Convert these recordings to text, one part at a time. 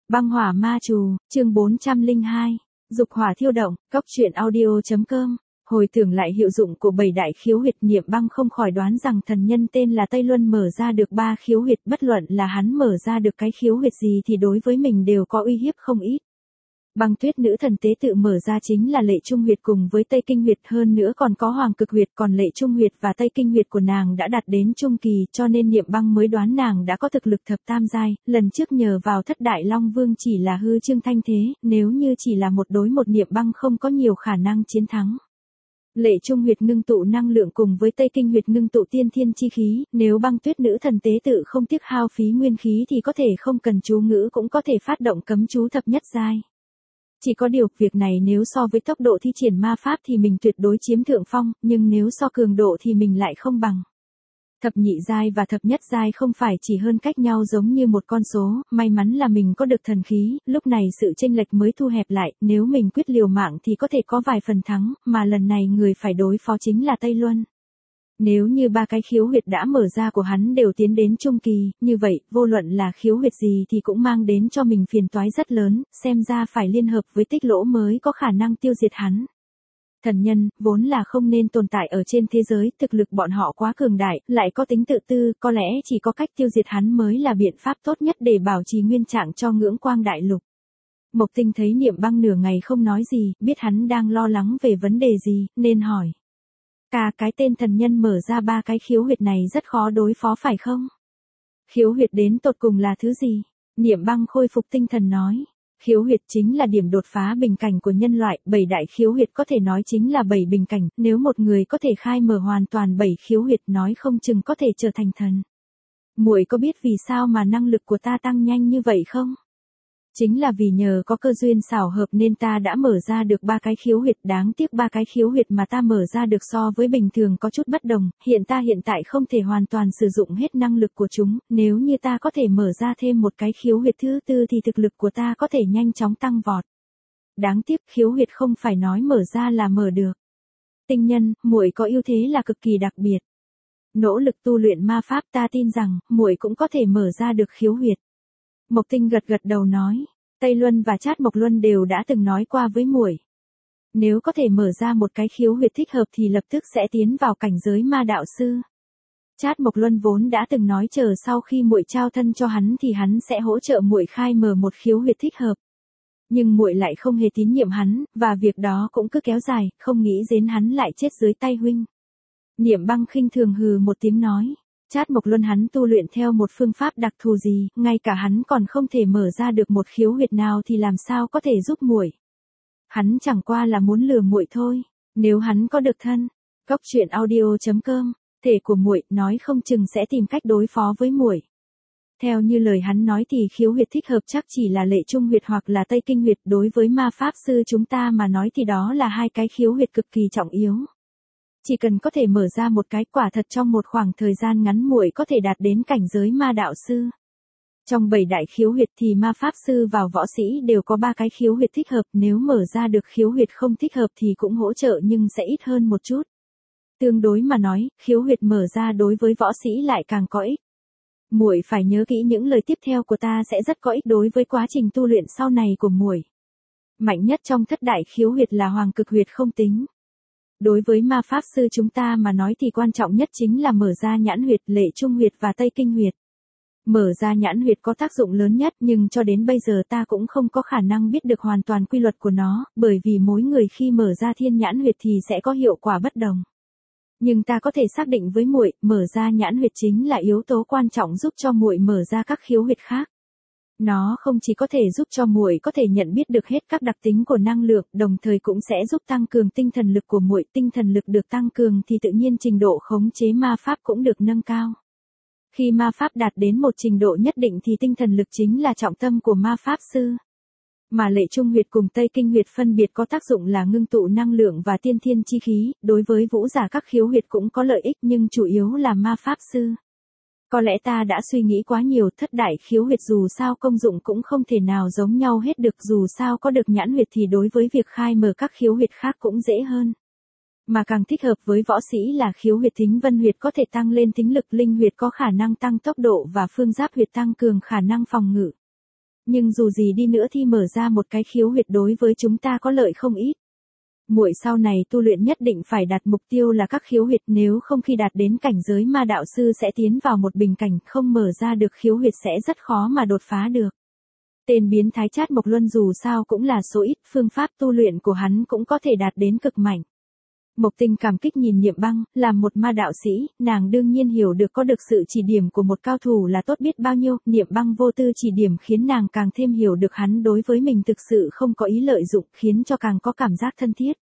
Băng hỏa ma trù, chương 402. Dục hỏa thiêu động, cốc truyện audio.com. Hồi tưởng lại hiệu dụng của 7 đại khiếu huyệt, Niệm Băng không khỏi đoán rằng thần nhân tên là Tây Luân mở ra được 3 khiếu huyệt, bất luận là hắn mở ra được cái khiếu huyệt gì thì đối với mình đều có uy hiếp không ít. Băng Tuyết nữ thần tế tự mở ra chính là Lệ Trung huyệt cùng với Tây Kinh huyệt, hơn nữa còn có Hoàng Cực huyệt, còn Lệ Trung huyệt và Tây Kinh huyệt của nàng đã đạt đến trung kỳ, cho nên Niệm Băng mới đoán nàng đã có thực lực thập tam giai. Lần trước nhờ vào Thất Đại Long Vương chỉ là hư trương thanh thế, nếu như chỉ là một đối một Niệm Băng không có nhiều khả năng chiến thắng. Lệ Trung huyệt ngưng tụ năng lượng cùng với Tây Kinh huyệt ngưng tụ tiên thiên chi khí, nếu Băng Tuyết nữ thần tế tự không tiếc hao phí nguyên khí thì có thể không cần chú ngữ cũng có thể phát động cấm chú thập nhất giai. Chỉ có điều, việc này nếu so với tốc độ thi triển ma pháp thì mình tuyệt đối chiếm thượng phong, nhưng nếu so cường độ thì mình lại không bằng. Thập nhị giai và thập nhất giai không phải chỉ hơn cách nhau giống như một con số, may mắn là mình có được thần khí, lúc này sự chênh lệch mới thu hẹp lại, nếu mình quyết liều mạng thì có thể có vài phần thắng, mà lần này người phải đối phó chính là Tây Luân. Nếu như 3 cái khiếu huyệt đã mở ra của hắn đều tiến đến trung kỳ, như vậy, vô luận là khiếu huyệt gì thì cũng mang đến cho mình phiền toái rất lớn, xem ra phải liên hợp với Tích Lỗ mới có khả năng tiêu diệt hắn. Thần nhân, vốn là không nên tồn tại ở trên thế giới, thực lực bọn họ quá cường đại, lại có tính tự tư, có lẽ chỉ có cách tiêu diệt hắn mới là biện pháp tốt nhất để bảo trì nguyên trạng cho Ngưỡng Quang Đại Lục. Mộc Tinh thấy Niệm Băng nửa ngày không nói gì, biết hắn đang lo lắng về vấn đề gì, nên hỏi. Cái tên thần nhân mở ra 3 cái khiếu huyệt này rất khó đối phó phải không? Khiếu huyệt đến tột cùng là thứ gì? Niệm Băng khôi phục tinh thần nói. Khiếu huyệt chính là điểm đột phá bình cảnh của nhân loại, 7 đại khiếu huyệt có thể nói chính là 7 bình cảnh, nếu một người có thể khai mở hoàn toàn 7 khiếu huyệt nói không chừng có thể trở thành thần. Muội có biết vì sao mà năng lực của ta tăng nhanh như vậy không? Chính là vì nhờ có cơ duyên xảo hợp nên ta đã mở ra được 3 cái khiếu huyệt, đáng tiếc 3 cái khiếu huyệt mà ta mở ra được so với bình thường có chút bất đồng, hiện tại không thể hoàn toàn sử dụng hết năng lực của chúng, nếu như ta có thể mở ra thêm một cái khiếu huyệt thứ tư thì thực lực của ta có thể nhanh chóng tăng vọt. Đáng tiếc khiếu huyệt không phải nói mở ra là mở được. Tinh nhân, muội có ưu thế là cực kỳ đặc biệt. Nỗ lực tu luyện ma pháp ta tin rằng, muội cũng có thể mở ra được khiếu huyệt. Mộc Tinh gật gật đầu nói, Tây Luân và Trát Mộc Luân đều đã từng nói qua với muội. Nếu có thể mở ra một cái khiếu huyệt thích hợp thì lập tức sẽ tiến vào cảnh giới ma đạo sư. Trát Mộc Luân vốn đã từng nói chờ sau khi muội trao thân cho hắn thì hắn sẽ hỗ trợ muội khai mở một khiếu huyệt thích hợp. Nhưng muội lại không hề tín nhiệm hắn, và việc đó cũng cứ kéo dài, không nghĩ đến hắn lại chết dưới tay huynh. Niệm Băng khinh thường hừ một tiếng nói. Trát Mộc Luân hắn tu luyện theo một phương pháp đặc thù gì, ngay cả hắn còn không thể mở ra được một khiếu huyệt nào thì làm sao có thể giúp muội. Hắn chẳng qua là muốn lừa muội thôi, nếu hắn có được thân. Cốc truyện audio.com, thể của muội nói không chừng sẽ tìm cách đối phó với muội. Theo như lời hắn nói thì khiếu huyệt thích hợp chắc chỉ là Lệ Trung huyệt hoặc là Tây Kinh huyệt, đối với ma pháp sư chúng ta mà nói thì đó là 2 cái khiếu huyệt cực kỳ trọng yếu. Chỉ cần có thể mở ra một cái, quả thật trong một khoảng thời gian ngắn muội có thể đạt đến cảnh giới ma đạo sư. Trong 7 đại khiếu huyệt thì ma pháp sư và võ sĩ đều có 3 cái khiếu huyệt thích hợp, nếu mở ra được khiếu huyệt không thích hợp thì cũng hỗ trợ nhưng sẽ ít hơn một chút. Tương đối mà nói, khiếu huyệt mở ra đối với võ sĩ lại càng có ích. Muội phải nhớ kỹ những lời tiếp theo của ta sẽ rất có ích đối với quá trình tu luyện sau này của muội. Mạnh nhất trong thất đại khiếu huyệt là Hoàng Cực huyệt không tính. Đối với ma pháp sư chúng ta mà nói thì quan trọng nhất chính là mở ra nhãn huyệt, Lệ Trung huyệt và Tây Kinh huyệt. Mở ra nhãn huyệt có tác dụng lớn nhất nhưng cho đến bây giờ ta cũng không có khả năng biết được hoàn toàn quy luật của nó, bởi vì mỗi người khi mở ra thiên nhãn huyệt thì sẽ có hiệu quả bất đồng. Nhưng ta có thể xác định với muội, mở ra nhãn huyệt chính là yếu tố quan trọng giúp cho muội mở ra các khiếu huyệt khác. Nó không chỉ có thể giúp cho muội có thể nhận biết được hết các đặc tính của năng lượng, đồng thời cũng sẽ giúp tăng cường tinh thần lực của muội, tinh thần lực được tăng cường thì tự nhiên trình độ khống chế ma pháp cũng được nâng cao. Khi ma pháp đạt đến một trình độ nhất định thì tinh thần lực chính là trọng tâm của ma pháp sư. Mà Lệ Trung huyệt cùng Tây Kinh huyệt phân biệt có tác dụng là ngưng tụ năng lượng và tiên thiên chi khí, đối với vũ giả các khiếu huyệt cũng có lợi ích nhưng chủ yếu là ma pháp sư. Có lẽ ta đã suy nghĩ quá nhiều, thất đại khiếu huyệt dù sao công dụng cũng không thể nào giống nhau hết được, dù sao có được nhãn huyệt thì đối với việc khai mở các khiếu huyệt khác cũng dễ hơn. Mà càng thích hợp với võ sĩ là khiếu huyệt Thính Vân huyệt có thể tăng lên tính lực, linh huyệt có khả năng tăng tốc độ và phương giáp huyệt tăng cường khả năng phòng ngự. nhưng dù gì đi nữa thì mở ra một cái khiếu huyệt đối với chúng ta có lợi không ít. Muội sau này tu luyện nhất định phải đặt mục tiêu là các khiếu huyệt, nếu không khi đạt đến cảnh giới ma đạo sư sẽ tiến vào một bình cảnh, không mở ra được khiếu huyệt sẽ rất khó mà đột phá được. Tên biến thái Trát Mộc Luân dù sao cũng là số ít, phương pháp tu luyện của hắn cũng có thể đạt đến cực mạnh. Mộc Tinh cảm kích nhìn Niệm Băng, làm một ma đạo sĩ, nàng đương nhiên hiểu được có được sự chỉ điểm của một cao thủ là tốt biết bao nhiêu, Niệm Băng vô tư chỉ điểm khiến nàng càng thêm hiểu được hắn đối với mình thực sự không có ý lợi dụng, khiến cho càng có cảm giác thân thiết.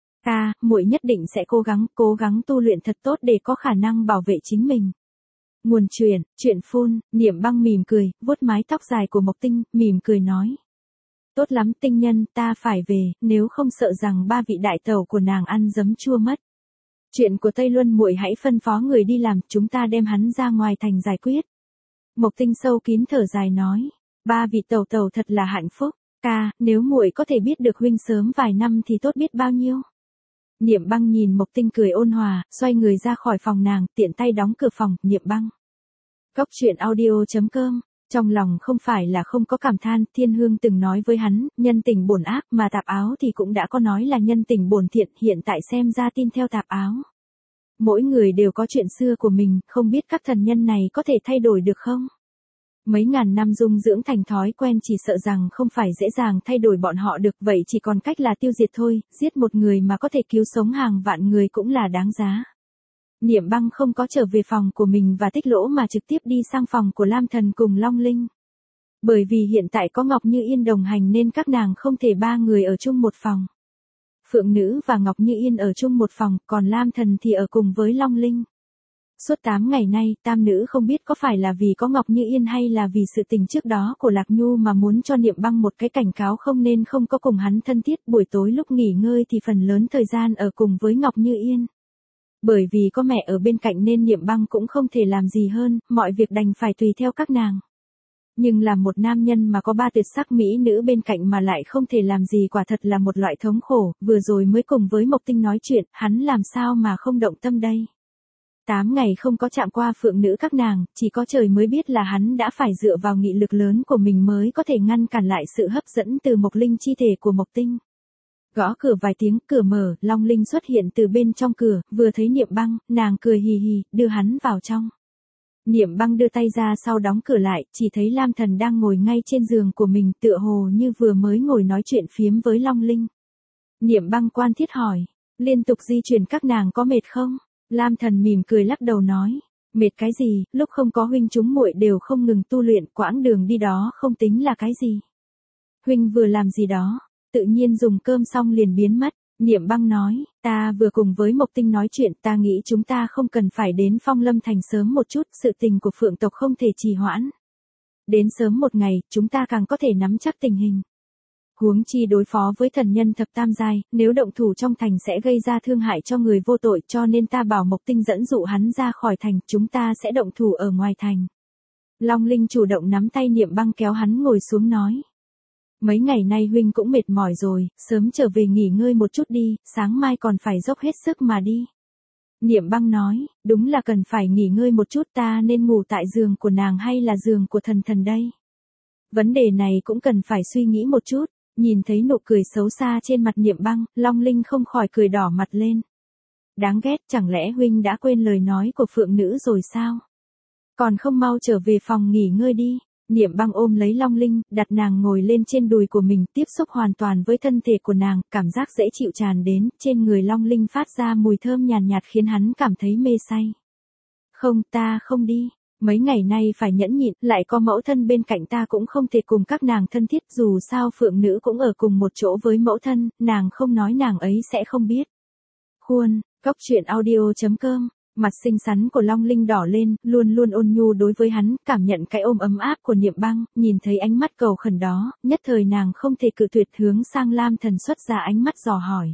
Muội nhất định sẽ cố gắng tu luyện thật tốt để có khả năng bảo vệ chính mình. Nguồn chuyện phun, Niệm Băng mỉm cười, vuốt mái tóc dài của Mộc Tinh, mỉm cười nói. Tốt lắm tinh nhân, ta phải về, nếu không sợ rằng ba vị đại tẩu của nàng ăn giấm chua mất. Chuyện của Tây Luân muội hãy phân phó người đi làm, chúng ta đem hắn ra ngoài thành giải quyết. Mộc Tinh sâu kín thở dài nói, ba vị tẩu tẩu thật là hạnh phúc, nếu muội có thể biết được huynh sớm vài năm thì tốt biết bao nhiêu. Niệm Băng nhìn Mộc Tinh cười ôn hòa, xoay người ra khỏi phòng nàng, tiện tay đóng cửa phòng. Niệm Băng. Cốc truyện audio.com. Trong lòng không phải là không có cảm than, Thiên Hương từng nói với hắn, nhân tình bổn ác, mà Tạp Áo thì cũng đã có nói là nhân tình bổn thiện, hiện tại xem ra tin theo Tạp Áo. Mỗi người đều có chuyện xưa của mình, không biết các thần nhân này có thể thay đổi được không? Mấy ngàn năm dung dưỡng thành thói quen chỉ sợ rằng không phải dễ dàng thay đổi bọn họ được, vậy chỉ còn cách là tiêu diệt thôi, giết một người mà có thể cứu sống hàng vạn người cũng là đáng giá. Niệm Băng không có trở về phòng của mình và Tích Lỗ mà trực tiếp đi sang phòng của Lam Thần cùng Long Linh. Bởi vì hiện tại có Ngọc Như Yên đồng hành nên các nàng không thể ba người ở chung một phòng. Phượng Nữ và Ngọc Như Yên ở chung một phòng, còn Lam Thần thì ở cùng với Long Linh. Suốt 8 ngày nay, tam nữ không biết có phải là vì có Ngọc Như Yên hay là vì sự tình trước đó của Lạc Nhu mà muốn cho Niệm Băng một cái cảnh cáo không nên không có cùng hắn thân thiết, buổi tối lúc nghỉ ngơi thì phần lớn thời gian ở cùng với Ngọc Như Yên. Bởi vì có mẹ ở bên cạnh nên Niệm Băng cũng không thể làm gì hơn, mọi việc đành phải tùy theo các nàng. Nhưng là một nam nhân mà có ba tuyệt sắc mỹ nữ bên cạnh mà lại không thể làm gì quả thật là một loại thống khổ, vừa rồi mới cùng với Mộc Tinh nói chuyện, hắn làm sao mà không động tâm đây. 8 ngày không có chạm qua Phượng Nữ các nàng, chỉ có trời mới biết là hắn đã phải dựa vào nghị lực lớn của mình mới có thể ngăn cản lại sự hấp dẫn từ Mộc Linh chi thể của Mộc Tinh. Gõ cửa vài tiếng, cửa mở, Long Linh xuất hiện từ bên trong cửa, vừa thấy Niệm Băng, nàng cười hì hì, đưa hắn vào trong. Niệm Băng đưa tay ra sau đóng cửa lại, chỉ thấy Lam Thần đang ngồi ngay trên giường của mình, tựa hồ như vừa mới ngồi nói chuyện phiếm với Long Linh. Niệm Băng quan thiết hỏi, liên tục di chuyển các nàng có mệt không? Lam Thần mỉm cười lắc đầu nói, mệt cái gì, lúc không có huynh chúng muội đều không ngừng tu luyện, quãng đường đi đó không tính là cái gì. Huynh vừa làm gì đó, tự nhiên dùng cơm xong liền biến mất. Niệm Băng nói, ta vừa cùng với Mộc Tinh nói chuyện, ta nghĩ chúng ta không cần phải đến Phong Lâm Thành sớm một chút, sự tình của Phượng tộc không thể trì hoãn. Đến sớm một ngày, chúng ta càng có thể nắm chắc tình hình. Huống chi đối phó với thần nhân thập tam giai, nếu động thủ trong thành sẽ gây ra thương hại cho người vô tội, cho nên ta bảo Mộc Tinh dẫn dụ hắn ra khỏi thành, chúng ta sẽ động thủ ở ngoài thành. Long Linh chủ động nắm tay Niệm Băng kéo hắn ngồi xuống nói. Mấy ngày nay huynh cũng mệt mỏi rồi, sớm trở về nghỉ ngơi một chút đi, sáng mai còn phải dốc hết sức mà đi. Niệm Băng nói, đúng là cần phải nghỉ ngơi một chút, ta nên ngủ tại giường của nàng hay là giường của thần thần đây? Vấn đề này cũng cần phải suy nghĩ một chút. Nhìn thấy nụ cười xấu xa trên mặt Niệm Băng, Long Linh không khỏi cười đỏ mặt lên. Đáng ghét, chẳng lẽ huynh đã quên lời nói của Phượng Nữ rồi sao? Còn không mau trở về phòng nghỉ ngơi đi. Niệm Băng ôm lấy Long Linh, đặt nàng ngồi lên trên đùi của mình, tiếp xúc hoàn toàn với thân thể của nàng, cảm giác dễ chịu tràn đến, trên người Long Linh phát ra mùi thơm nhàn nhạt khiến hắn cảm thấy mê say. Không, ta không đi. Mấy ngày nay phải nhẫn nhịn, lại có mẫu thân bên cạnh ta cũng không thể cùng các nàng thân thiết, dù sao Phượng Nữ cũng ở cùng một chỗ với mẫu thân, nàng không nói nàng ấy sẽ không biết. Khuôn, Cốc truyện audio.com. Mặt xinh xắn của Long Linh đỏ lên, luôn luôn ôn nhu đối với hắn, cảm nhận cái ôm ấm áp của Niệm Băng, nhìn thấy ánh mắt cầu khẩn đó, nhất thời nàng không thể cự tuyệt, hướng sang Lam Thần xuất ra ánh mắt dò hỏi.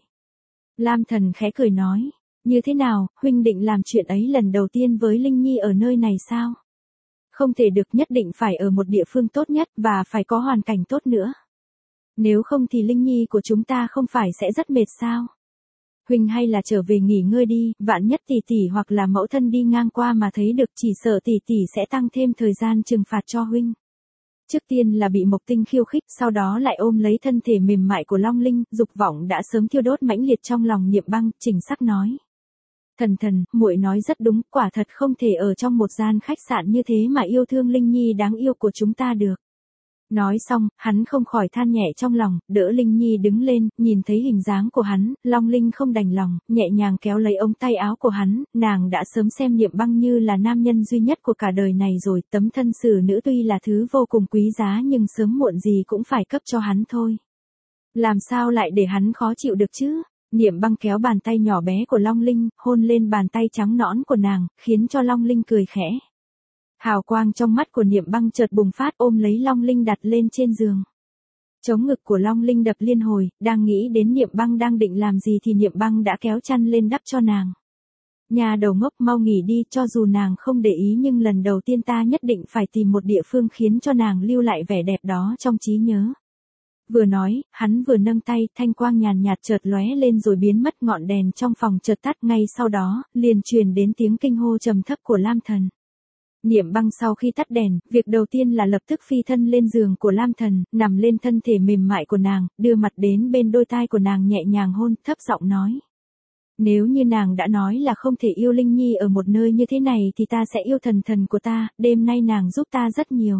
Lam Thần khẽ cười nói, như thế nào, huynh định làm chuyện ấy lần đầu tiên với Linh Nhi ở nơi này sao? Không thể được, nhất định phải ở một địa phương tốt nhất, và phải có hoàn cảnh tốt nữa. Nếu không thì Linh Nhi của chúng ta không phải sẽ rất mệt sao? Huynh hay là trở về nghỉ ngơi đi, vạn nhất tỷ tỷ hoặc là mẫu thân đi ngang qua mà thấy được, chỉ sợ tỷ tỷ sẽ tăng thêm thời gian trừng phạt cho huynh. Trước tiên là bị Mộc Tinh khiêu khích, sau đó lại ôm lấy thân thể mềm mại của Long Linh, dục vọng đã sớm thiêu đốt mãnh liệt trong lòng Niệm Băng, chỉnh sắc nói. Thần thần, muội nói rất đúng, quả thật không thể ở trong một gian khách sạn như thế mà yêu thương Linh Nhi đáng yêu của chúng ta được. Nói xong, hắn không khỏi than nhẹ trong lòng, đỡ Linh Nhi đứng lên, nhìn thấy hình dáng của hắn, Long Linh không đành lòng, nhẹ nhàng kéo lấy ống tay áo của hắn, nàng đã sớm xem Niệm Băng như là nam nhân duy nhất của cả đời này rồi, tấm thân xử nữ tuy là thứ vô cùng quý giá nhưng sớm muộn gì cũng phải cấp cho hắn thôi. Làm sao lại để hắn khó chịu được chứ? Niệm Băng kéo bàn tay nhỏ bé của Long Linh, hôn lên bàn tay trắng nõn của nàng, khiến cho Long Linh cười khẽ. Hào quang trong mắt của Niệm Băng chợt bùng phát, ôm lấy Long Linh đặt lên trên giường. Chống ngực của Long Linh đập liên hồi, đang nghĩ đến Niệm Băng đang định làm gì thì Niệm Băng đã kéo chăn lên đắp cho nàng. Nhà đầu ngốc, mau nghỉ đi, cho dù nàng không để ý nhưng lần đầu tiên ta nhất định phải tìm một địa phương khiến cho nàng lưu lại vẻ đẹp đó trong trí nhớ. Vừa nói, hắn vừa nâng tay, thanh quang nhàn nhạt chợt lóe lên rồi biến mất, ngọn đèn trong phòng chợt tắt, ngay sau đó, liền truyền đến tiếng kinh hô trầm thấp của Lam Thần. Niệm Băng sau khi tắt đèn, việc đầu tiên là lập tức phi thân lên giường của Lam Thần, nằm lên thân thể mềm mại của nàng, đưa mặt đến bên đôi tai của nàng nhẹ nhàng hôn, thấp giọng nói. Nếu như nàng đã nói là không thể yêu Linh Nhi ở một nơi như thế này thì ta sẽ yêu thần thần của ta, đêm nay nàng giúp ta rất nhiều.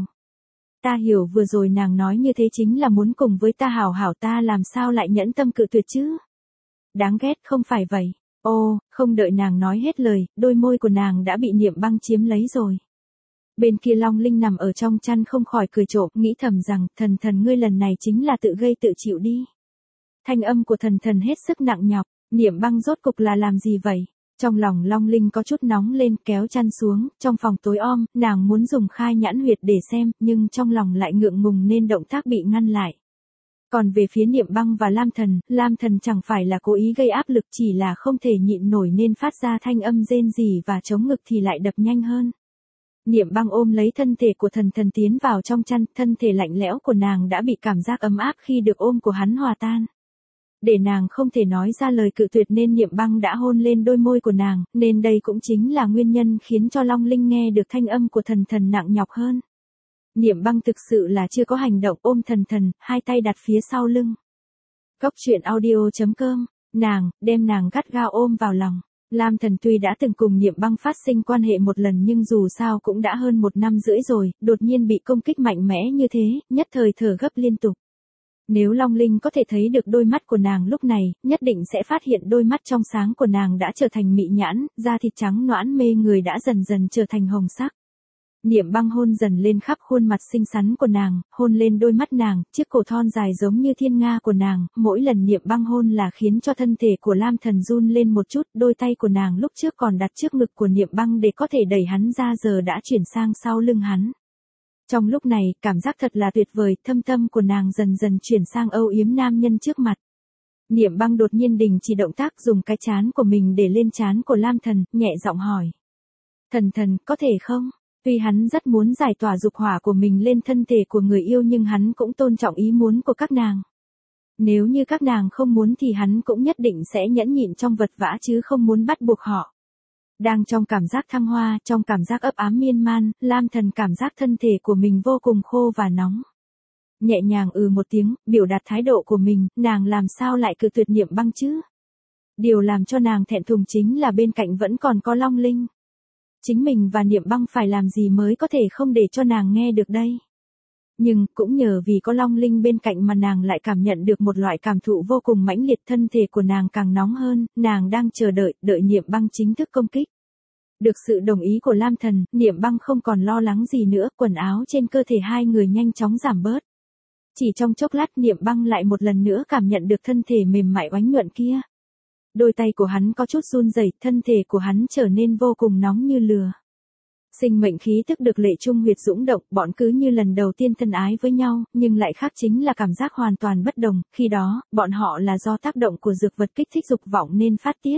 Ta hiểu vừa rồi nàng nói như thế chính là muốn cùng với ta hảo hảo, ta làm sao lại nhẫn tâm cự tuyệt chứ? Đáng ghét, không phải vậy. Ô, không đợi nàng nói hết lời, đôi môi của nàng đã bị Niệm Băng chiếm lấy rồi. Bên kia Long Linh nằm ở trong chăn không khỏi cười trộm, nghĩ thầm rằng, thần thần ngươi lần này chính là tự gây tự chịu đi. Thanh âm của thần thần hết sức nặng nhọc, Niệm Băng rốt cục là làm gì vậy? Trong lòng Long Linh có chút nóng lên, kéo chăn xuống, trong phòng tối om, nàng muốn dùng khai nhãn huyệt để xem, nhưng trong lòng lại ngượng ngùng nên động tác bị ngăn lại. Còn về phía Niệm Băng và Lam Thần chẳng phải là cố ý gây áp lực, chỉ là không thể nhịn nổi nên phát ra thanh âm rên rỉ và chống ngực thì lại đập nhanh hơn. Niệm Băng ôm lấy thân thể của thần thần tiến vào trong chăn, thân thể lạnh lẽo của nàng đã bị cảm giác ấm áp khi được ôm của hắn hòa tan. Để nàng không thể nói ra lời cự tuyệt nên Niệm Băng đã hôn lên đôi môi của nàng, nên đây cũng chính là nguyên nhân khiến cho Long Linh nghe được thanh âm của thần thần nặng nhọc hơn. Niệm Băng thực sự là chưa có hành động, ôm thần thần, hai tay đặt phía sau lưng. Góc truyện audio.com, đem nàng gắt gao ôm vào lòng. Lam Thần tuy đã từng cùng Niệm Băng phát sinh quan hệ một lần nhưng dù sao cũng đã hơn 1 năm rưỡi rồi, đột nhiên bị công kích mạnh mẽ như thế, nhất thời thở gấp liên tục. Nếu Long Linh có thể thấy được đôi mắt của nàng lúc này, nhất định sẽ phát hiện đôi mắt trong sáng của nàng đã trở thành mị nhãn, da thịt trắng nõn mê người đã dần dần trở thành hồng sắc. Niệm Băng hôn dần lên khắp khuôn mặt xinh xắn của nàng, hôn lên đôi mắt nàng, chiếc cổ thon dài giống như thiên nga của nàng, mỗi lần Niệm Băng hôn là khiến cho thân thể của Lam Thần run lên một chút, đôi tay của nàng lúc trước còn đặt trước ngực của Niệm Băng để có thể đẩy hắn ra giờ đã chuyển sang sau lưng hắn. Trong lúc này, cảm giác thật là tuyệt vời, thâm tâm của nàng dần dần chuyển sang âu yếm nam nhân trước mặt. Niệm Băng đột nhiên đình chỉ động tác, dùng cái trán của mình để lên trán của Lam Thần, nhẹ giọng hỏi. Thần thần, có thể không? Tuy hắn rất muốn giải tỏa dục hỏa của mình lên thân thể của người yêu nhưng hắn cũng tôn trọng ý muốn của các nàng. Nếu như các nàng không muốn thì hắn cũng nhất định sẽ nhẫn nhịn trong vật vã chứ không muốn bắt buộc họ. Đang trong cảm giác thăng hoa, trong cảm giác ấp ám miên man, Lam Thần cảm giác thân thể của mình vô cùng khô và nóng. Nhẹ nhàng một tiếng, biểu đạt thái độ của mình, nàng làm sao lại cự tuyệt Niệm Băng chứ? Điều làm cho nàng thẹn thùng chính là bên cạnh vẫn còn có Long Linh. Chính mình và Niệm Băng phải làm gì mới có thể không để cho nàng nghe được đây? Nhưng, cũng nhờ vì có Long Linh bên cạnh mà nàng lại cảm nhận được một loại cảm thụ vô cùng mãnh liệt, thân thể của nàng càng nóng hơn, nàng đang chờ đợi Niệm Băng chính thức công kích. Được sự đồng ý của Lam Thần, Niệm Băng không còn lo lắng gì nữa, quần áo trên cơ thể hai người nhanh chóng giảm bớt. Chỉ trong chốc lát Niệm Băng lại một lần nữa cảm nhận được thân thể mềm mại oánh nhuận kia. Đôi tay của hắn có chút run rẩy, thân thể của hắn trở nên vô cùng nóng như lửa. Sinh mệnh khí tức được lệ trung huyệt dũng động, bọn cứ như lần đầu tiên thân ái với nhau, nhưng lại khác chính là cảm giác hoàn toàn bất đồng, khi đó, bọn họ là do tác động của dược vật kích thích dục vọng nên phát tiết.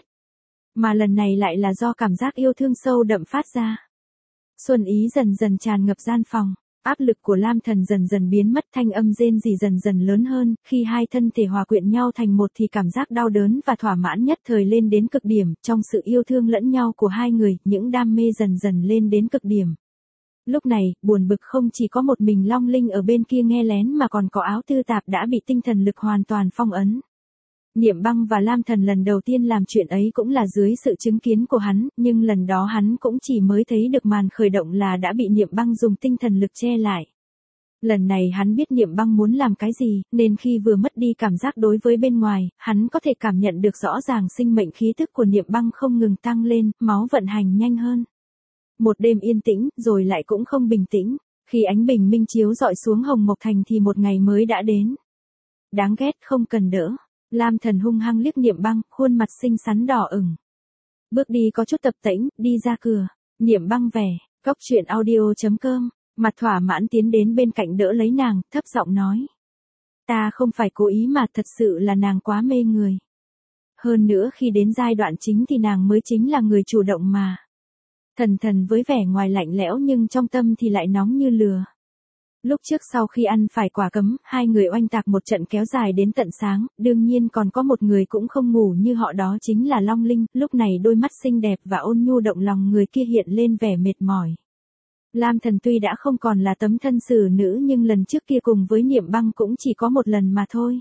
Mà lần này lại là do cảm giác yêu thương sâu đậm phát ra. Xuân ý dần dần tràn ngập gian phòng. Áp lực của Lam Thần dần dần biến mất, thanh âm rên rỉ dần dần lớn hơn, khi hai thân thể hòa quyện nhau thành một thì cảm giác đau đớn và thỏa mãn nhất thời lên đến cực điểm, trong sự yêu thương lẫn nhau của hai người, những đam mê dần dần lên đến cực điểm. Lúc này, buồn bực không chỉ có một mình Long Linh ở bên kia nghe lén mà còn có Áo Tư Tạp đã bị tinh thần lực hoàn toàn phong ấn. Niệm Băng và Lam Thần lần đầu tiên làm chuyện ấy cũng là dưới sự chứng kiến của hắn, nhưng lần đó hắn cũng chỉ mới thấy được màn khởi động là đã bị Niệm Băng dùng tinh thần lực che lại. Lần này hắn biết Niệm Băng muốn làm cái gì, nên khi vừa mất đi cảm giác đối với bên ngoài, hắn có thể cảm nhận được rõ ràng sinh mệnh khí tức của Niệm Băng không ngừng tăng lên, máu vận hành nhanh hơn. Một đêm yên tĩnh, rồi lại cũng không bình tĩnh. Khi ánh bình minh chiếu rọi xuống Hồng Mộc Thành thì một ngày mới đã đến. Đáng ghét không cần đỡ. Lam Thần hung hăng liếc Niệm Băng, khuôn mặt xinh xắn đỏ ửng. Bước đi có chút tập tễnh, đi ra cửa. Niệm Băng vẻ, cốc truyện audio.com, mặt thỏa mãn tiến đến bên cạnh đỡ lấy nàng, thấp giọng nói. Ta không phải cố ý mà thật sự là nàng quá mê người. Hơn nữa khi đến giai đoạn chính thì nàng mới chính là người chủ động mà. Thần thần với vẻ ngoài lạnh lẽo nhưng trong tâm thì lại nóng như lửa. Lúc trước sau khi ăn phải quả cấm, hai người oanh tạc một trận kéo dài đến tận sáng, đương nhiên còn có một người cũng không ngủ như họ, đó chính là Long Linh, lúc này đôi mắt xinh đẹp và ôn nhu động lòng người kia hiện lên vẻ mệt mỏi. Lam Thần tuy đã không còn là tấm thân xử nữ nhưng lần trước kia cùng với Niệm Băng cũng chỉ có một lần mà thôi.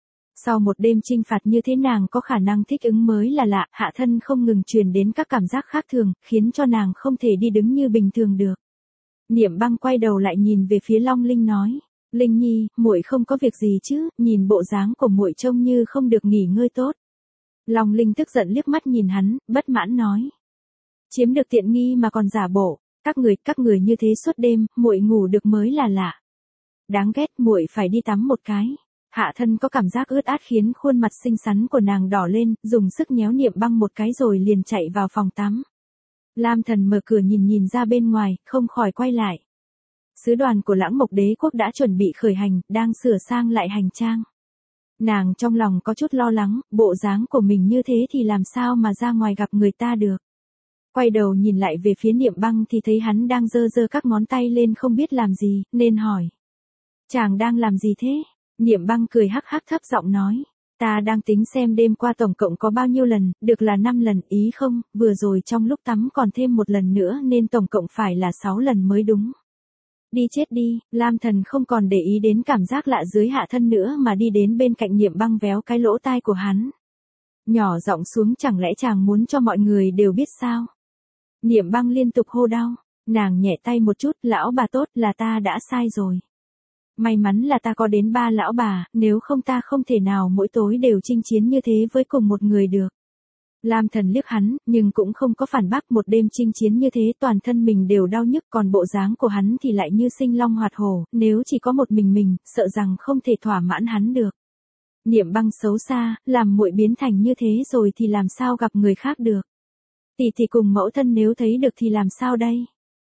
Sau một đêm chinh phạt như thế nàng có khả năng thích ứng mới là lạ, hạ thân không ngừng truyền đến các cảm giác khác thường, khiến cho nàng không thể đi đứng như bình thường được. Niệm Băng quay đầu lại nhìn về phía Long Linh nói, Linh Nhi, muội không có việc gì chứ, nhìn bộ dáng của muội trông như không được nghỉ ngơi tốt. Long Linh tức giận liếc mắt nhìn hắn, bất mãn nói, chiếm được tiện nghi mà còn giả bộ, các người như thế suốt đêm, muội ngủ được mới là lạ. Đáng ghét, muội phải đi tắm một cái. Hạ thân có cảm giác ướt át khiến khuôn mặt xinh xắn của nàng đỏ lên, dùng sức nhéo Niệm Băng một cái rồi liền chạy vào phòng tắm. Lam Thần mở cửa nhìn ra bên ngoài, không khỏi quay lại. Sứ đoàn của Lãng Mộc Đế quốc đã chuẩn bị khởi hành, đang sửa sang lại hành trang. Nàng trong lòng có chút lo lắng, bộ dáng của mình như thế thì làm sao mà ra ngoài gặp người ta được. Quay đầu nhìn lại về phía Niệm Băng thì thấy hắn đang giơ các ngón tay lên không biết làm gì, nên hỏi. Chàng đang làm gì thế? Niệm Băng cười hắc hắc thấp giọng nói. Ta đang tính xem đêm qua tổng cộng có bao nhiêu lần, được là 5 lần, ý không, vừa rồi trong lúc tắm còn thêm một lần nữa nên tổng cộng phải là 6 lần mới đúng. Đi chết đi, Lam Thần không còn để ý đến cảm giác lạ dưới hạ thân nữa mà đi đến bên cạnh Niệm Băng véo cái lỗ tai của hắn. Nhỏ giọng xuống, chẳng lẽ chàng muốn cho mọi người đều biết sao? Niệm Băng liên tục hô đau, nàng nhẹ tay một chút, lão bà tốt, là ta đã sai rồi. May mắn là ta có đến 3 lão bà, nếu không ta không thể nào mỗi tối đều chinh chiến như thế với cùng một người được. Lam Thần liếc hắn, nhưng cũng không có phản bác, một đêm chinh chiến như thế toàn thân mình đều đau nhức, còn bộ dáng của hắn thì lại như sinh long hoạt hổ, nếu chỉ có một mình, sợ rằng không thể thỏa mãn hắn được. Niệm Băng xấu xa, làm muội biến thành như thế rồi thì làm sao gặp người khác được. Tỷ cùng mẫu thân nếu thấy được thì làm sao đây?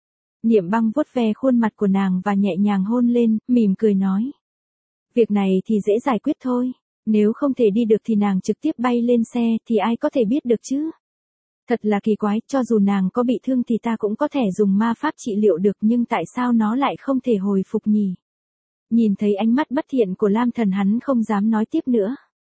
Niệm Băng vuốt ve khuôn mặt của nàng và nhẹ nhàng hôn lên, mỉm cười nói. Việc này thì dễ giải quyết thôi, nếu không thể đi được thì nàng trực tiếp bay lên xe thì ai có thể biết được chứ? Thật là kỳ quái, cho dù nàng có bị thương thì ta cũng có thể dùng ma pháp trị liệu được, nhưng tại sao nó lại không thể hồi phục nhỉ? Nhìn thấy ánh mắt bất thiện của Lam Thần hắn không dám nói tiếp nữa.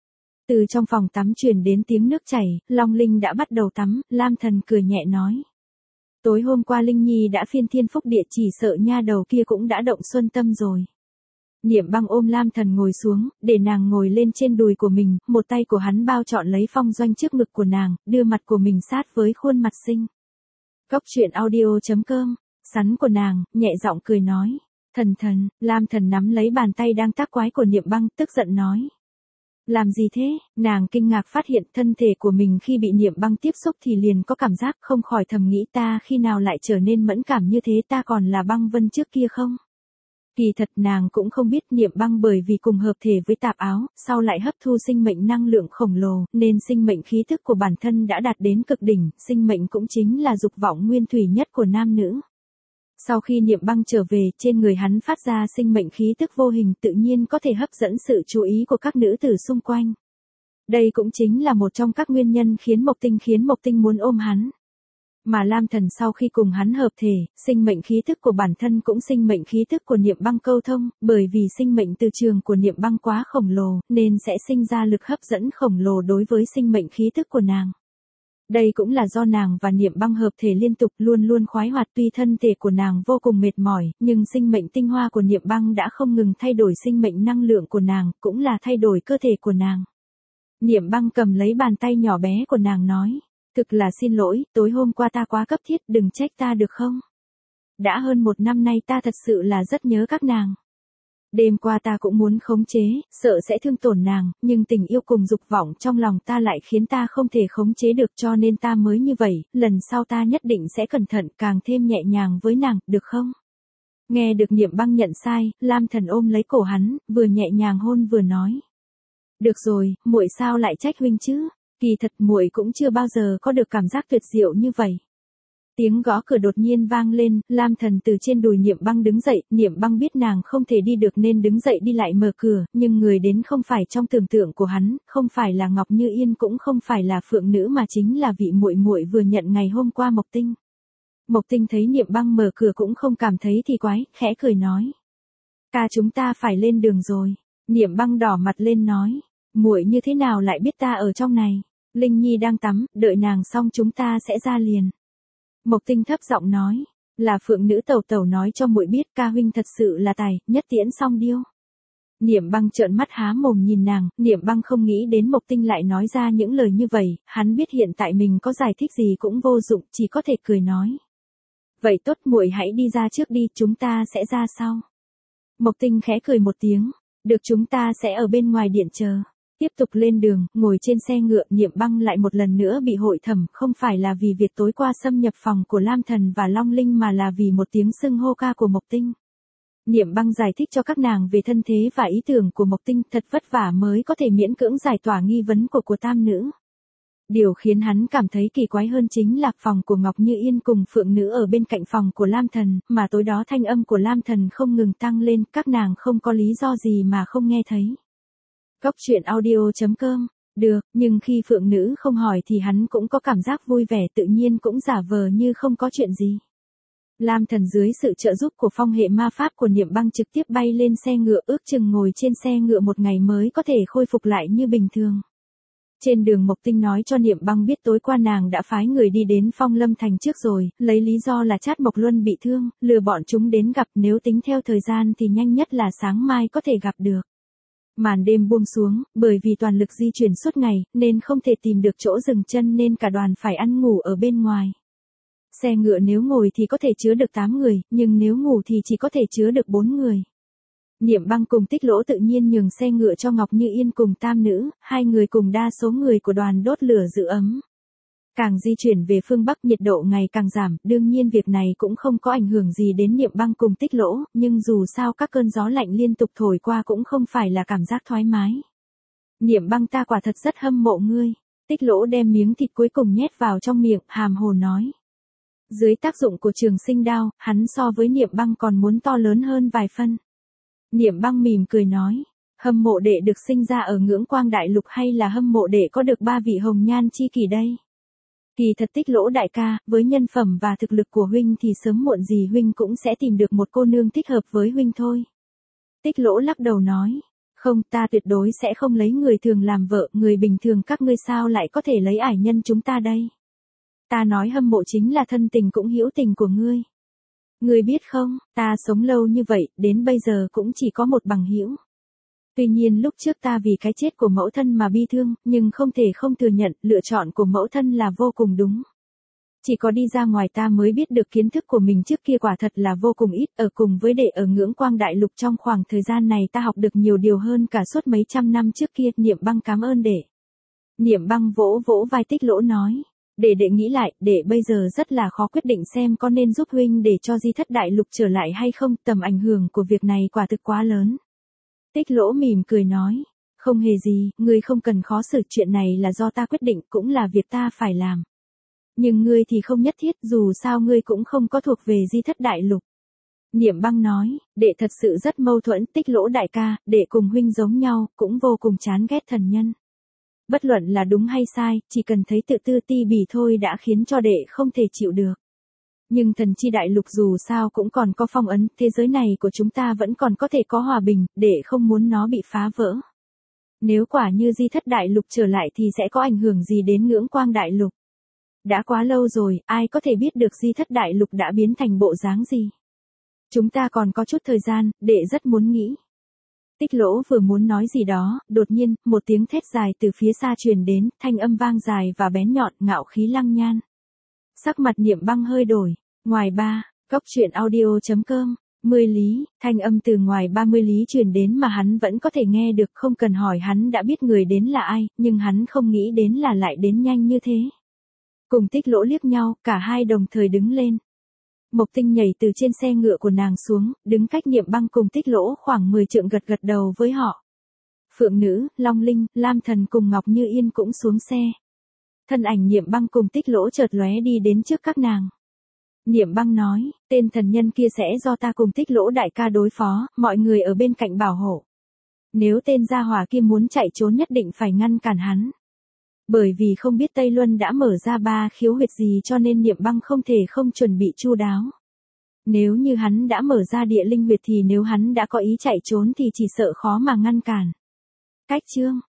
Từ trong phòng tắm truyền đến tiếng nước chảy, Long Linh đã bắt đầu tắm, Lam Thần cười nhẹ nói. Tối hôm qua Linh Nhi đã phiên thiên phúc địa, chỉ sợ nha đầu kia cũng đã động xuân tâm rồi. Niệm Băng ôm Lam Thần ngồi xuống, để nàng ngồi lên trên đùi của mình, một tay của hắn bao trọn lấy Phong Doanh trước ngực của nàng, đưa mặt của mình sát với khuôn mặt xinh. Cốc truyện audio.com, sắn của nàng, nhẹ giọng cười nói. Thần, Lam Thần nắm lấy bàn tay đang tác quái của Niệm Băng, tức giận nói. Làm gì thế? Nàng kinh ngạc phát hiện thân thể của mình khi bị Niệm Băng tiếp xúc thì liền có cảm giác, không khỏi thầm nghĩ ta khi nào lại trở nên mẫn cảm như thế, ta còn là Băng Vân trước kia không? Kỳ thật nàng cũng không biết Niệm Băng bởi vì cùng hợp thể với Tạp Áo, sau lại hấp thu sinh mệnh năng lượng khổng lồ, nên sinh mệnh khí thức của bản thân đã đạt đến cực đỉnh, sinh mệnh cũng chính là dục vọng nguyên thủy nhất của nam nữ. Sau khi Niệm Băng trở về, trên người hắn phát ra sinh mệnh khí tức vô hình, tự nhiên có thể hấp dẫn sự chú ý của các nữ tử xung quanh. Đây cũng chính là một trong các nguyên nhân khiến Mộc Tinh muốn ôm hắn. Mà Lam Thần sau khi cùng hắn hợp thể, sinh mệnh khí tức của bản thân cũng sinh mệnh khí tức của Niệm Băng câu thông, bởi vì sinh mệnh từ trường của Niệm Băng quá khổng lồ, nên sẽ sinh ra lực hấp dẫn khổng lồ đối với sinh mệnh khí tức của nàng. Đây cũng là do nàng và Niệm Băng hợp thể liên tục luôn luôn khoái hoạt, tuy thân thể của nàng vô cùng mệt mỏi, nhưng sinh mệnh tinh hoa của Niệm Băng đã không ngừng thay đổi sinh mệnh năng lượng của nàng, cũng là thay đổi cơ thể của nàng. Niệm Băng cầm lấy bàn tay nhỏ bé của nàng nói, thực là xin lỗi, tối hôm qua ta quá cấp thiết, đừng trách ta được không? Đã hơn 1 năm nay ta thật sự là rất nhớ các nàng. Đêm qua ta cũng muốn khống chế, sợ sẽ thương tổn nàng, nhưng tình yêu cùng dục vọng trong lòng ta lại khiến ta không thể khống chế được, cho nên ta mới như vậy, lần sau ta nhất định sẽ cẩn thận, càng thêm nhẹ nhàng với nàng, được không? Nghe được Niệm Băng nhận sai, Lam Thần ôm lấy cổ hắn, vừa nhẹ nhàng hôn vừa nói. Được rồi, muội sao lại trách huynh chứ? Kỳ thật muội cũng chưa bao giờ có được cảm giác tuyệt diệu như vậy. Tiếng gõ cửa đột nhiên vang lên, Lam Thần từ trên đùi Niệm Băng đứng dậy, Niệm Băng biết nàng không thể đi được nên đứng dậy đi lại mở cửa, nhưng người đến không phải trong tưởng tượng của hắn, không phải là Ngọc Như Yên, cũng không phải là Phượng Nữ, mà chính là vị muội muội vừa nhận ngày hôm qua Mộc Tinh. Mộc Tinh thấy Niệm Băng mở cửa cũng không cảm thấy thì quái, khẽ cười nói: "Ca, chúng ta phải lên đường rồi." Niệm Băng đỏ mặt lên nói: "Muội như thế nào lại biết ta ở trong này? Linh Nhi đang tắm, đợi nàng xong chúng ta sẽ ra liền." Mộc Tinh thấp giọng nói: "Là Phượng Nữ tẩu tẩu nói cho muội biết, ca huynh thật sự là tài, nhất tiễn song điêu." Niệm Băng trợn mắt há mồm nhìn nàng, Niệm Băng không nghĩ đến Mộc Tinh lại nói ra những lời như vậy, hắn biết hiện tại mình có giải thích gì cũng vô dụng, chỉ có thể cười nói: "Vậy tốt, muội hãy đi ra trước đi, chúng ta sẽ ra sau." Mộc Tinh khẽ cười một tiếng: "Được, chúng ta sẽ ở bên ngoài điện chờ." Tiếp tục lên đường, ngồi trên xe ngựa, Niệm Băng lại một lần nữa bị hội thẩm, không phải là vì việc tối qua xâm nhập phòng của Lam Thần và Long Linh, mà là vì một tiếng xưng hô ca của Mộc Tinh. Niệm Băng giải thích cho các nàng về thân thế và ý tưởng của Mộc Tinh, thật vất vả mới có thể miễn cưỡng giải tỏa nghi vấn của tam nữ. Điều khiến hắn cảm thấy kỳ quái hơn chính là phòng của Ngọc Như Yên cùng Phượng Nữ ở bên cạnh phòng của Lam Thần, mà tối đó thanh âm của Lam Thần không ngừng tăng lên, các nàng không có lý do gì mà không nghe thấy. Cốc truyện audio.com. Được, nhưng khi Phượng Nữ không hỏi thì hắn cũng có cảm giác vui vẻ, tự nhiên cũng giả vờ như không có chuyện gì. Lam Thần dưới sự trợ giúp của phong hệ ma pháp của Niệm Băng trực tiếp bay lên xe ngựa, ước chừng ngồi trên xe ngựa 1 ngày mới có thể khôi phục lại như bình thường. Trên đường Mộc Tinh nói cho Niệm Băng biết tối qua nàng đã phái người đi đến Phong Lâm Thành trước rồi, lấy lý do là Trát Mộc Luân bị thương, lừa bọn chúng đến gặp, nếu tính theo thời gian thì nhanh nhất là sáng mai có thể gặp được. Màn đêm buông xuống, bởi vì toàn lực di chuyển suốt ngày, nên không thể tìm được chỗ dừng chân nên cả đoàn phải ăn ngủ ở bên ngoài. Xe ngựa nếu ngồi thì có thể chứa được 8 người, nhưng nếu ngủ thì chỉ có thể chứa được 4 người. Niệm Băng cùng Tích Lỗ tự nhiên nhường xe ngựa cho Ngọc Như Yên cùng tam nữ, 2 người cùng đa số người của đoàn đốt lửa giữ ấm. Càng di chuyển về phương Bắc nhiệt độ ngày càng giảm, đương nhiên việc này cũng không có ảnh hưởng gì đến Niệm Băng cùng Tích Lỗ, nhưng dù sao các cơn gió lạnh liên tục thổi qua cũng không phải là cảm giác thoải mái. Niệm Băng, ta quả thật rất hâm mộ ngươi. Tích Lỗ đem miếng thịt cuối cùng nhét vào trong miệng, hàm hồ nói. Dưới tác dụng của trường sinh đao, hắn so với Niệm Băng còn muốn to lớn hơn vài phân. Niệm Băng mỉm cười nói, hâm mộ đệ được sinh ra ở Ngưỡng Quang Đại Lục hay là hâm mộ đệ có được 3 vị hồng nhan chi kỷ đây? Kỳ thật Tích Lỗ đại ca, với nhân phẩm và thực lực của huynh thì sớm muộn gì huynh cũng sẽ tìm được một cô nương thích hợp với huynh thôi. Tích Lỗ lắc đầu nói, không, ta tuyệt đối sẽ không lấy người thường làm vợ, người bình thường các ngươi sao lại có thể lấy ải nhân chúng ta đây? Ta nói hâm mộ chính là thân tình cũng hữu tình của ngươi. Ngươi biết không, ta sống lâu như vậy, đến bây giờ cũng chỉ có một bằng hữu. Tuy nhiên lúc trước ta vì cái chết của mẫu thân mà bi thương, nhưng không thể không thừa nhận, lựa chọn của mẫu thân là vô cùng đúng. Chỉ có đi ra ngoài ta mới biết được kiến thức của mình trước kia quả thật là vô cùng ít, ở cùng với đệ ở Ngưỡng Quang Đại Lục trong khoảng thời gian này ta học được nhiều điều hơn cả suốt mấy trăm năm trước kia. Niệm Băng cảm ơn đệ. Niệm Băng vỗ vỗ vai Tích Lỗ nói, đệ nghĩ lại, đệ bây giờ rất là khó quyết định xem có nên giúp huynh để cho Di Thất Đại Lục trở lại hay không, tầm ảnh hưởng của việc này quả thực quá lớn. Tích Lỗ mỉm cười nói, không hề gì, ngươi không cần khó xử, chuyện này là do ta quyết định, cũng là việc ta phải làm. Nhưng ngươi thì không nhất thiết, dù sao ngươi cũng không có thuộc về Di Thất Đại Lục. Niệm Băng nói, đệ thật sự rất mâu thuẫn, Tích Lỗ đại ca, đệ cùng huynh giống nhau, cũng vô cùng chán ghét thần nhân. Bất luận là đúng hay sai, chỉ cần thấy tự tư ti bỉ thôi đã khiến cho đệ không thể chịu được. Nhưng thần chi đại lục dù sao cũng còn có phong ấn, thế giới này của chúng ta vẫn còn có thể có hòa bình, để không muốn nó bị phá vỡ. Nếu quả như Di Thất Đại Lục trở lại thì sẽ có ảnh hưởng gì đến Ngưỡng Quang Đại Lục? Đã quá lâu rồi, ai có thể biết được Di Thất Đại Lục đã biến thành bộ dáng gì. Chúng ta còn có chút thời gian, đệ rất muốn nghĩ. Tích Lỗ vừa muốn nói gì đó, đột nhiên, một tiếng thét dài từ phía xa truyền đến, thanh âm vang dài và bén nhọn, ngạo khí Lăng Nhan. Sắc mặt Niệm Băng hơi đổi. Ngoài Cốc truyện audio.com, 10 lý, thanh âm từ ngoài 30 lý truyền đến mà hắn vẫn có thể nghe được, không cần hỏi hắn đã biết người đến là ai, nhưng hắn không nghĩ đến là lại đến nhanh như thế. Cùng Tích Lỗ liếc nhau, cả hai đồng thời đứng lên. Mộc Tinh nhảy từ trên xe ngựa của nàng xuống, đứng cách Niệm Băng cùng Tích Lỗ khoảng 10 trượng, gật gật đầu với họ. Phượng Nữ, Long Linh, Lam Thần cùng Ngọc Như Yên cũng xuống xe. Thân ảnh Niệm Băng cùng Tích Lỗ chợt lóe đi đến trước các nàng. Niệm Băng nói, tên thần nhân kia sẽ do ta cùng Tích Lỗ đại ca đối phó, mọi người ở bên cạnh bảo hộ. Nếu tên gia hỏa kia muốn chạy trốn nhất định phải ngăn cản hắn. Bởi vì không biết Tây Luân đã mở ra 3 khiếu huyệt gì cho nên Niệm Băng không thể không chuẩn bị chu đáo. Nếu như hắn đã mở ra địa linh huyệt thì nếu hắn đã có ý chạy trốn thì chỉ sợ khó mà ngăn cản. Cách chương